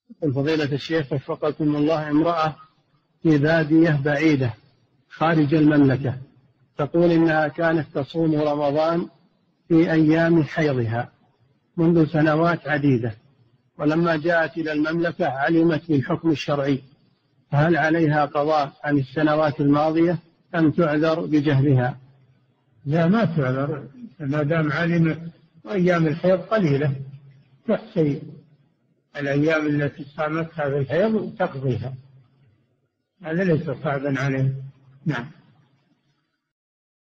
يقول فضيلة الشيخ وفقكم الله، امرأة في بادية بعيدة خارج المملكة تقول إنها كانت تصوم رمضان في أيام حيضها منذ سنوات عديدة، ولما جاءت إلى المملكة علمت بالحكم الشرعي، فهل عليها قضاء عن السنوات الماضية أم تعذر بجهلها؟ لا، ما تعذر ما دام علمت. أيام الحيض قليلة، تحصي الأيام التي صامتها في الحيض وتقضيها، هذا ليس صعبا عليه. نعم.